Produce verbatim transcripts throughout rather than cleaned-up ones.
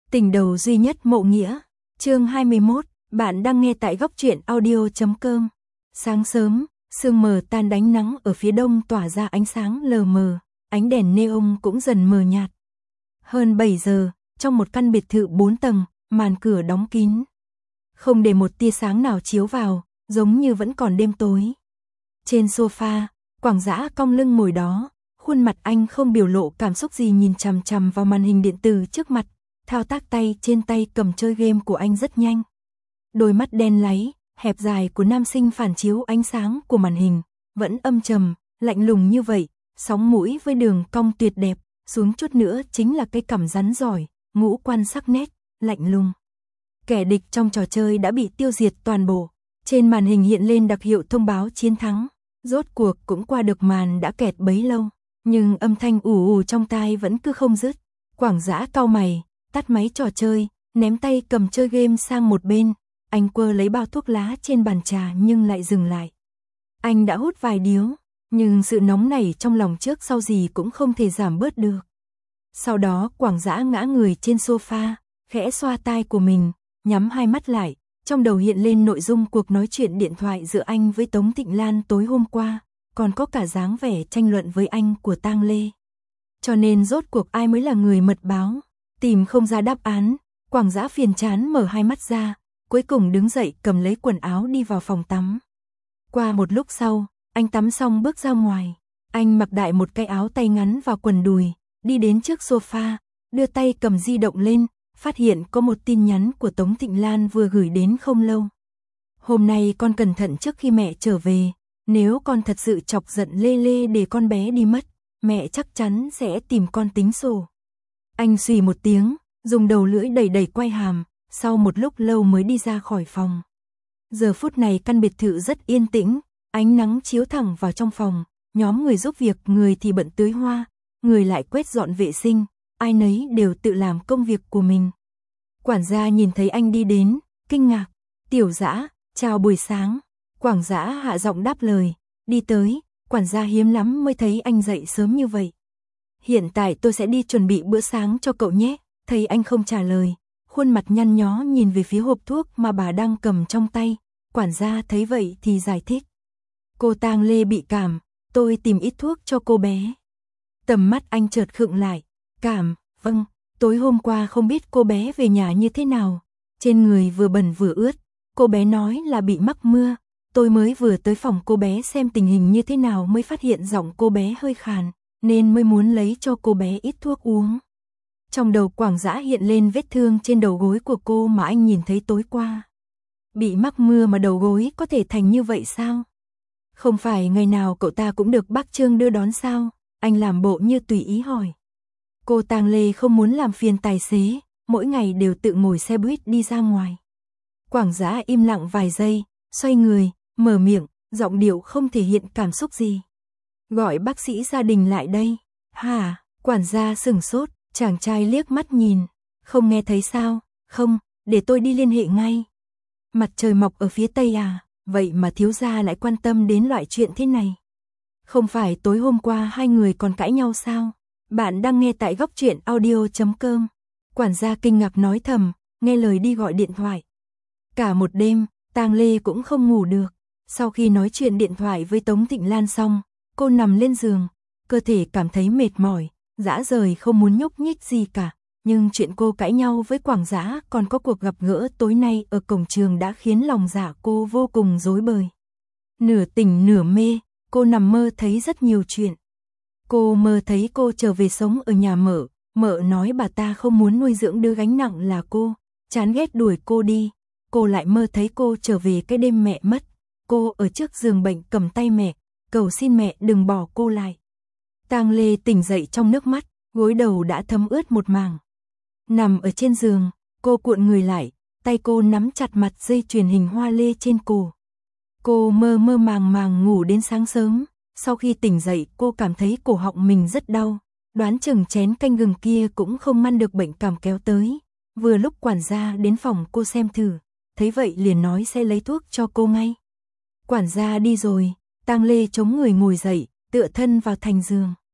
Tình đầu duy nhất Mộ Nghĩa, chương hai mươi mốt, bạn đang nghe tại góc truyện audio chấm com. Sáng sớm, sương mờ tan đánh nắng ở phía đông tỏa ra ánh sáng lờ mờ, ánh đèn neon cũng dần mờ nhạt. Hơn bảy giờ, trong một căn biệt thự bốn tầng, màn cửa đóng kín. Không để một tia sáng nào chiếu vào, giống như vẫn còn đêm tối. Trên sofa, Quảng Dã cong lưng ngồi đó, khuôn mặt anh không biểu lộ cảm xúc gì nhìn chằm chằm vào màn hình điện tử trước mặt. Thao tác tay trên tay cầm chơi game của anh rất nhanh. Đôi mắt đen láy, hẹp dài của nam sinh phản chiếu ánh sáng của màn hình, vẫn âm trầm, lạnh lùng như vậy, sóng mũi với đường cong tuyệt đẹp, xuống chút nữa chính là cây cằm rắn giỏi, ngũ quan sắc nét, lạnh lùng. Kẻ địch trong trò chơi đã bị tiêu diệt toàn bộ, trên màn hình hiện lên đặc hiệu thông báo chiến thắng, rốt cuộc cũng qua được màn đã kẹt bấy lâu, nhưng âm thanh ù ù trong tai vẫn cứ không dứt. Quảng Dã cau mày, tắt máy trò chơi, ném tay cầm chơi game sang một bên, anh quơ lấy bao thuốc lá trên bàn trà nhưng lại dừng lại. Anh đã hút vài điếu, nhưng sự nóng nảy trong lòng trước sau gì cũng không thể giảm bớt được. Sau đó Quảng Dã ngã người trên sofa, khẽ xoa tai của mình, nhắm hai mắt lại, trong đầu hiện lên nội dung cuộc nói chuyện điện thoại giữa anh với Tống Thịnh Lan tối hôm qua, còn có cả dáng vẻ tranh luận với anh của Tang Lê. Cho nên rốt cuộc ai mới là người mật báo? Tìm không ra đáp án, Quảng Dã phiền chán mở hai mắt ra, cuối cùng đứng dậy cầm lấy quần áo đi vào phòng tắm. Qua một lúc sau, anh tắm xong bước ra ngoài, anh mặc đại một cái áo tay ngắn vào quần đùi, đi đến trước sofa, đưa tay cầm di động lên, phát hiện có một tin nhắn của Tống Thịnh Lan vừa gửi đến không lâu. Hôm nay con cẩn thận trước khi mẹ trở về, nếu con thật sự chọc giận Lê Lê để con bé đi mất, mẹ chắc chắn sẽ tìm con tính sổ. Anh xì một tiếng, dùng đầu lưỡi đẩy đẩy quai hàm, sau một lúc lâu mới đi ra khỏi phòng. Giờ phút này căn biệt thự rất yên tĩnh, ánh nắng chiếu thẳng vào trong phòng, nhóm người giúp việc, người thì bận tưới hoa, người lại quét dọn vệ sinh, ai nấy đều tự làm công việc của mình. Quản gia nhìn thấy anh đi đến, kinh ngạc, Tiểu Dã, chào buổi sáng. Quảng Dã hạ giọng đáp lời, đi tới, quản gia hiếm lắm mới thấy anh dậy sớm như vậy. Hiện tại tôi sẽ đi chuẩn bị bữa sáng cho cậu nhé. Thấy anh không trả lời, khuôn mặt nhăn nhó nhìn về phía hộp thuốc mà bà đang cầm trong tay. Quản gia thấy vậy thì giải thích. Cô Tang Lê bị cảm, tôi tìm ít thuốc cho cô bé. Tầm mắt anh chợt khựng lại. Cảm, vâng, tối hôm qua không biết cô bé về nhà như thế nào. Trên người vừa bẩn vừa ướt, cô bé nói là bị mắc mưa. Tôi mới vừa tới phòng cô bé xem tình hình như thế nào mới phát hiện giọng cô bé hơi khàn, nên mới muốn lấy cho cô bé ít thuốc uống. Trong đầu Quảng Dã hiện lên vết thương trên đầu gối của cô mà anh nhìn thấy tối qua. Bị mắc mưa mà đầu gối có thể thành như vậy sao? Không phải ngày nào cậu ta cũng được bác Trương đưa đón sao? Anh làm bộ như tùy ý hỏi. Cô Tang Lê không muốn làm phiền tài xế, mỗi ngày đều tự ngồi xe buýt đi ra ngoài. Quảng Dã im lặng vài giây, xoay người, mở miệng, giọng điệu không thể hiện cảm xúc gì. Gọi bác sĩ gia đình lại đây. Hả? Quản gia sửng sốt, chàng trai liếc mắt nhìn. Không nghe thấy sao? Không, để tôi đi liên hệ ngay. Mặt trời mọc ở phía tây à? Vậy mà thiếu gia lại quan tâm đến loại chuyện thế này. Không phải tối hôm qua hai người còn cãi nhau sao? Bạn đang nghe tại góc truyện audio chấm com. Quản gia kinh ngạc nói thầm, nghe lời đi gọi điện thoại. Cả một đêm, Tang Lê cũng không ngủ được. Sau khi nói chuyện điện thoại với Tống Thịnh Lan xong, cô nằm lên giường, cơ thể cảm thấy mệt mỏi, dã rời không muốn nhúc nhích gì cả. Nhưng chuyện cô cãi nhau với Quảng Dã còn có cuộc gặp gỡ tối nay ở cổng trường đã khiến lòng dạ cô vô cùng rối bời. Nửa tỉnh nửa mê, cô nằm mơ thấy rất nhiều chuyện. Cô mơ thấy cô trở về sống ở nhà mợ, mợ nói bà ta không muốn nuôi dưỡng đứa gánh nặng là cô, chán ghét đuổi cô đi. Cô lại mơ thấy cô trở về cái đêm mẹ mất. Cô ở trước giường bệnh cầm tay mẹ, cầu xin mẹ đừng bỏ cô lại. Tang Lê tỉnh dậy trong nước mắt, gối đầu đã thấm ướt một mảng. Nằm ở trên giường, cô cuộn người lại, tay cô nắm chặt mặt dây chuyền hình hoa lê trên cổ. Cô mơ mơ màng màng ngủ đến sáng sớm, sau khi tỉnh dậy cô cảm thấy cổ họng mình rất đau, đoán chừng chén canh gừng kia cũng không ngăn được bệnh cảm kéo tới. Vừa lúc quản gia đến phòng cô xem thử, thấy vậy liền nói sẽ lấy thuốc cho cô ngay. Quản gia đi rồi, Tang Lê chống người ngồi dậy, tựa thân vào thành giường.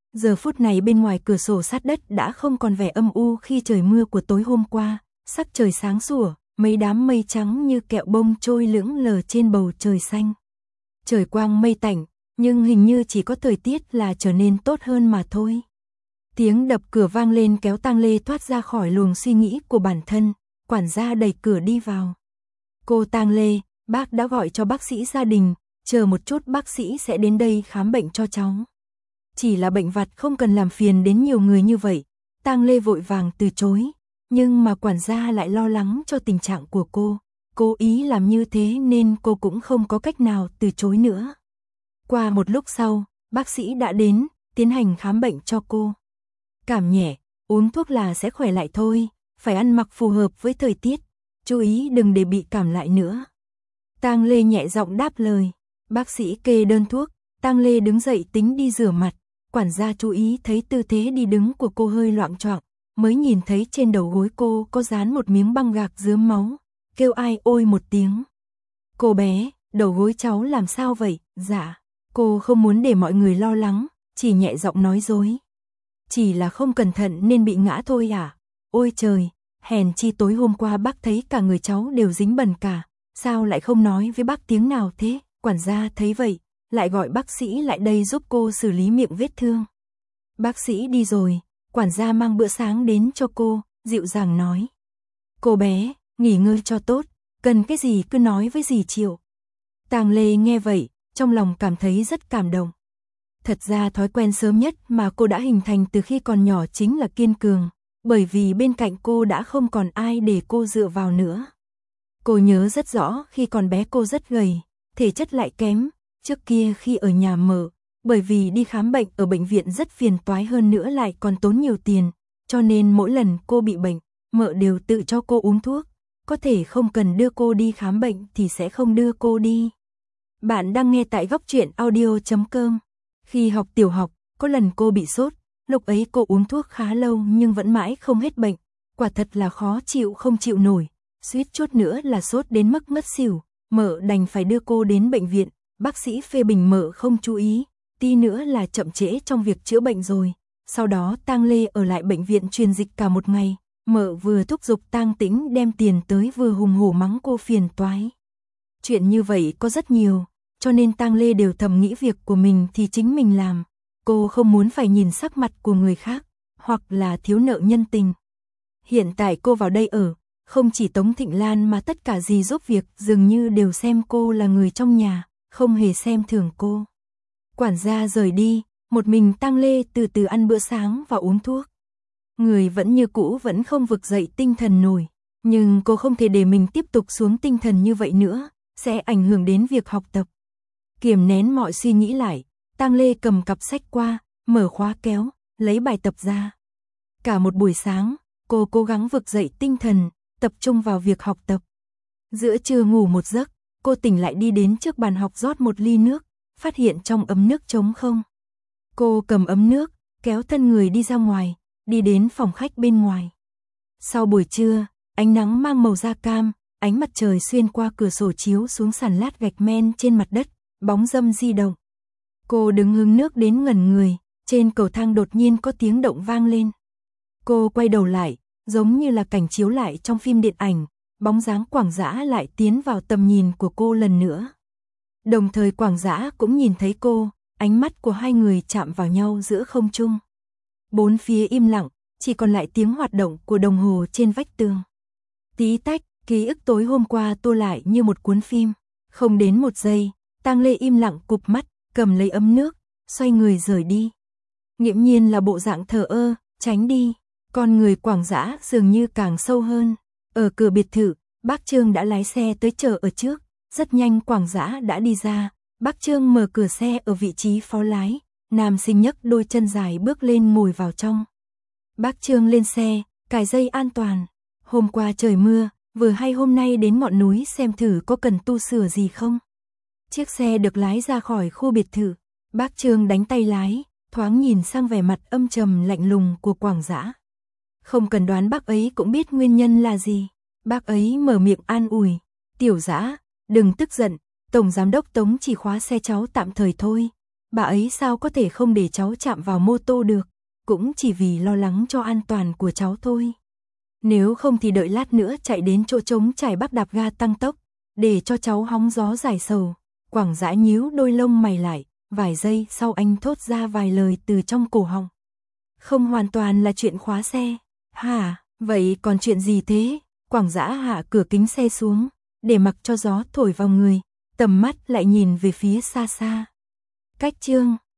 Giờ phút này bên ngoài cửa sổ sát đất đã không còn vẻ âm u khi trời mưa của tối hôm qua, sắc trời sáng sủa, mấy đám mây trắng như kẹo bông trôi lững lờ trên bầu trời xanh. Trời quang mây tạnh, nhưng hình như chỉ có thời tiết là trở nên tốt hơn mà thôi. Tiếng đập cửa vang lên kéo Tang Lê thoát ra khỏi luồng suy nghĩ của bản thân, quản gia đẩy cửa đi vào. Cô Tang Lê, bác đã gọi cho bác sĩ gia đình, chờ một chút bác sĩ sẽ đến đây khám bệnh cho cháu. Chỉ là bệnh vặt không cần làm phiền đến nhiều người như vậy, Tang Lê vội vàng từ chối, nhưng mà quản gia lại lo lắng cho tình trạng của cô. Cố ý làm như thế nên cô cũng không có cách nào từ chối nữa. Qua một lúc sau, bác sĩ đã đến, tiến hành khám bệnh cho cô. Cảm nhẹ, uống thuốc là sẽ khỏe lại thôi, phải ăn mặc phù hợp với thời tiết, chú ý đừng để bị cảm lại nữa. Tang Lê nhẹ giọng đáp lời, bác sĩ kê đơn thuốc, Tang Lê đứng dậy tính đi rửa mặt, quản gia chú ý thấy tư thế đi đứng của cô hơi loạng choạng, mới nhìn thấy trên đầu gối cô có dán một miếng băng gạc rướm máu, kêu ai ôi một tiếng. Cô bé, đầu gối cháu làm sao vậy? Dạ, cô không muốn để mọi người lo lắng, chỉ nhẹ giọng nói dối. Chỉ là không cẩn thận nên bị ngã thôi à? Ôi trời, hèn chi tối hôm qua bác thấy cả người cháu đều dính bẩn cả, sao lại không nói với bác tiếng nào thế? Quản gia thấy vậy, lại gọi bác sĩ lại đây giúp cô xử lý miệng vết thương. Bác sĩ đi rồi, quản gia mang bữa sáng đến cho cô, dịu dàng nói. Cô bé, nghỉ ngơi cho tốt, cần cái gì cứ nói với dì Triệu. Tang Lê nghe vậy, trong lòng cảm thấy rất cảm động. Thật ra thói quen sớm nhất mà cô đã hình thành từ khi còn nhỏ chính là kiên cường, bởi vì bên cạnh cô đã không còn ai để cô dựa vào nữa. Cô nhớ rất rõ khi còn bé cô rất gầy, thể chất lại kém, trước kia khi ở nhà mợ, bởi vì đi khám bệnh ở bệnh viện rất phiền toái hơn nữa lại còn tốn nhiều tiền, cho nên mỗi lần cô bị bệnh, mợ đều tự cho cô uống thuốc, có thể không cần đưa cô đi khám bệnh thì sẽ không đưa cô đi. Bạn đang nghe tại góc truyện audio chấm com. Khi học tiểu học, có lần cô bị sốt, lúc ấy cô uống thuốc khá lâu nhưng vẫn mãi không hết bệnh, quả thật là khó chịu không chịu nổi, suýt chút nữa là sốt đến mức ngất xỉu, mợ đành phải đưa cô đến bệnh viện, bác sĩ phê bình mợ không chú ý, tí nữa là chậm trễ trong việc chữa bệnh rồi. Sau đó Tang Lê ở lại bệnh viện truyền dịch cả một ngày, mợ vừa thúc giục Tang Tĩnh đem tiền tới vừa hùng hổ mắng cô phiền toái. Chuyện như vậy có rất nhiều, cho nên Tang Lê đều thầm nghĩ việc của mình thì chính mình làm, cô không muốn phải nhìn sắc mặt của người khác, hoặc là thiếu nợ nhân tình. Hiện tại cô vào đây ở, không chỉ Tống Thịnh Lan mà tất cả dì giúp việc dường như đều xem cô là người trong nhà, không hề xem thường cô. Quản gia rời đi, một mình Tang Lê từ từ ăn bữa sáng và uống thuốc. Người vẫn như cũ vẫn không vực dậy tinh thần nổi, nhưng cô không thể để mình tiếp tục xuống tinh thần như vậy nữa, sẽ ảnh hưởng đến việc học tập. Kiềm nén mọi suy nghĩ lại, Tang Lê cầm cặp sách qua, mở khóa kéo, lấy bài tập ra. Cả một buổi sáng, cô cố gắng vực dậy tinh thần, tập trung vào việc học tập. Giữa trưa ngủ một giấc, cô tỉnh lại đi đến trước bàn học rót một ly nước, phát hiện trong ấm nước trống không. Cô cầm ấm nước, kéo thân người đi ra ngoài, đi đến phòng khách bên ngoài. Sau buổi trưa, ánh nắng mang màu da cam, ánh mặt trời xuyên qua cửa sổ chiếu xuống sàn lát gạch men trên mặt đất, bóng râm di động. Cô đứng hứng nước đến ngẩn người, trên cầu thang đột nhiên có tiếng động vang lên. Cô quay đầu lại, giống như là cảnh chiếu lại trong phim điện ảnh, bóng dáng Quảng Dã lại tiến vào tầm nhìn của cô lần nữa. Đồng thời Quảng Dã cũng nhìn thấy cô, ánh mắt của hai người chạm vào nhau giữa không trung. Bốn phía im lặng, chỉ còn lại tiếng hoạt động của đồng hồ trên vách tường. Tí tách, ký ức tối hôm qua tô lại như một cuốn phim. Không đến một giây, Tang Lê im lặng cụp mắt, cầm lấy ấm nước, xoay người rời đi. Nghiễm nhiên là bộ dạng thờ ơ, tránh đi. Con người Quảng Dã dường như càng sâu hơn. Ở cửa biệt thự, bác Trương đã lái xe tới chờ ở trước. Rất nhanh Quảng Dã đã đi ra. Bác Trương mở cửa xe ở vị trí phó lái. Nam sinh nhấc đôi chân dài bước lên ngồi vào trong. Bác Trương lên xe, cài dây an toàn. Hôm qua trời mưa, vừa hay hôm nay đến ngọn núi xem thử có cần tu sửa gì không. Chiếc xe được lái ra khỏi khu biệt thự. Bác Trương đánh tay lái, thoáng nhìn sang vẻ mặt âm trầm lạnh lùng của Quảng Dã. Không cần đoán bác ấy cũng biết nguyên nhân là gì. Bác ấy mở miệng an ủi. Tiểu Dã, đừng tức giận, Tổng Giám đốc Tống chỉ khóa xe cháu tạm thời thôi. bà ấy sao có thể không để cháu chạm vào mô tô được, cũng chỉ vì lo lắng cho an toàn của cháu thôi. Nếu không thì đợi lát nữa chạy đến chỗ trống trải Bắc đạp ga tăng tốc, để cho cháu hóng gió giải sầu. Quảng Dã nhíu đôi lông mày lại, vài giây sau anh thốt ra vài lời từ trong cổ họng. Không hoàn toàn là chuyện khóa xe. Hả, vậy còn chuyện gì thế? Quảng Dã hạ cửa kính xe xuống, để mặc cho gió thổi vào người, tầm mắt lại nhìn về phía xa xa. Cách chương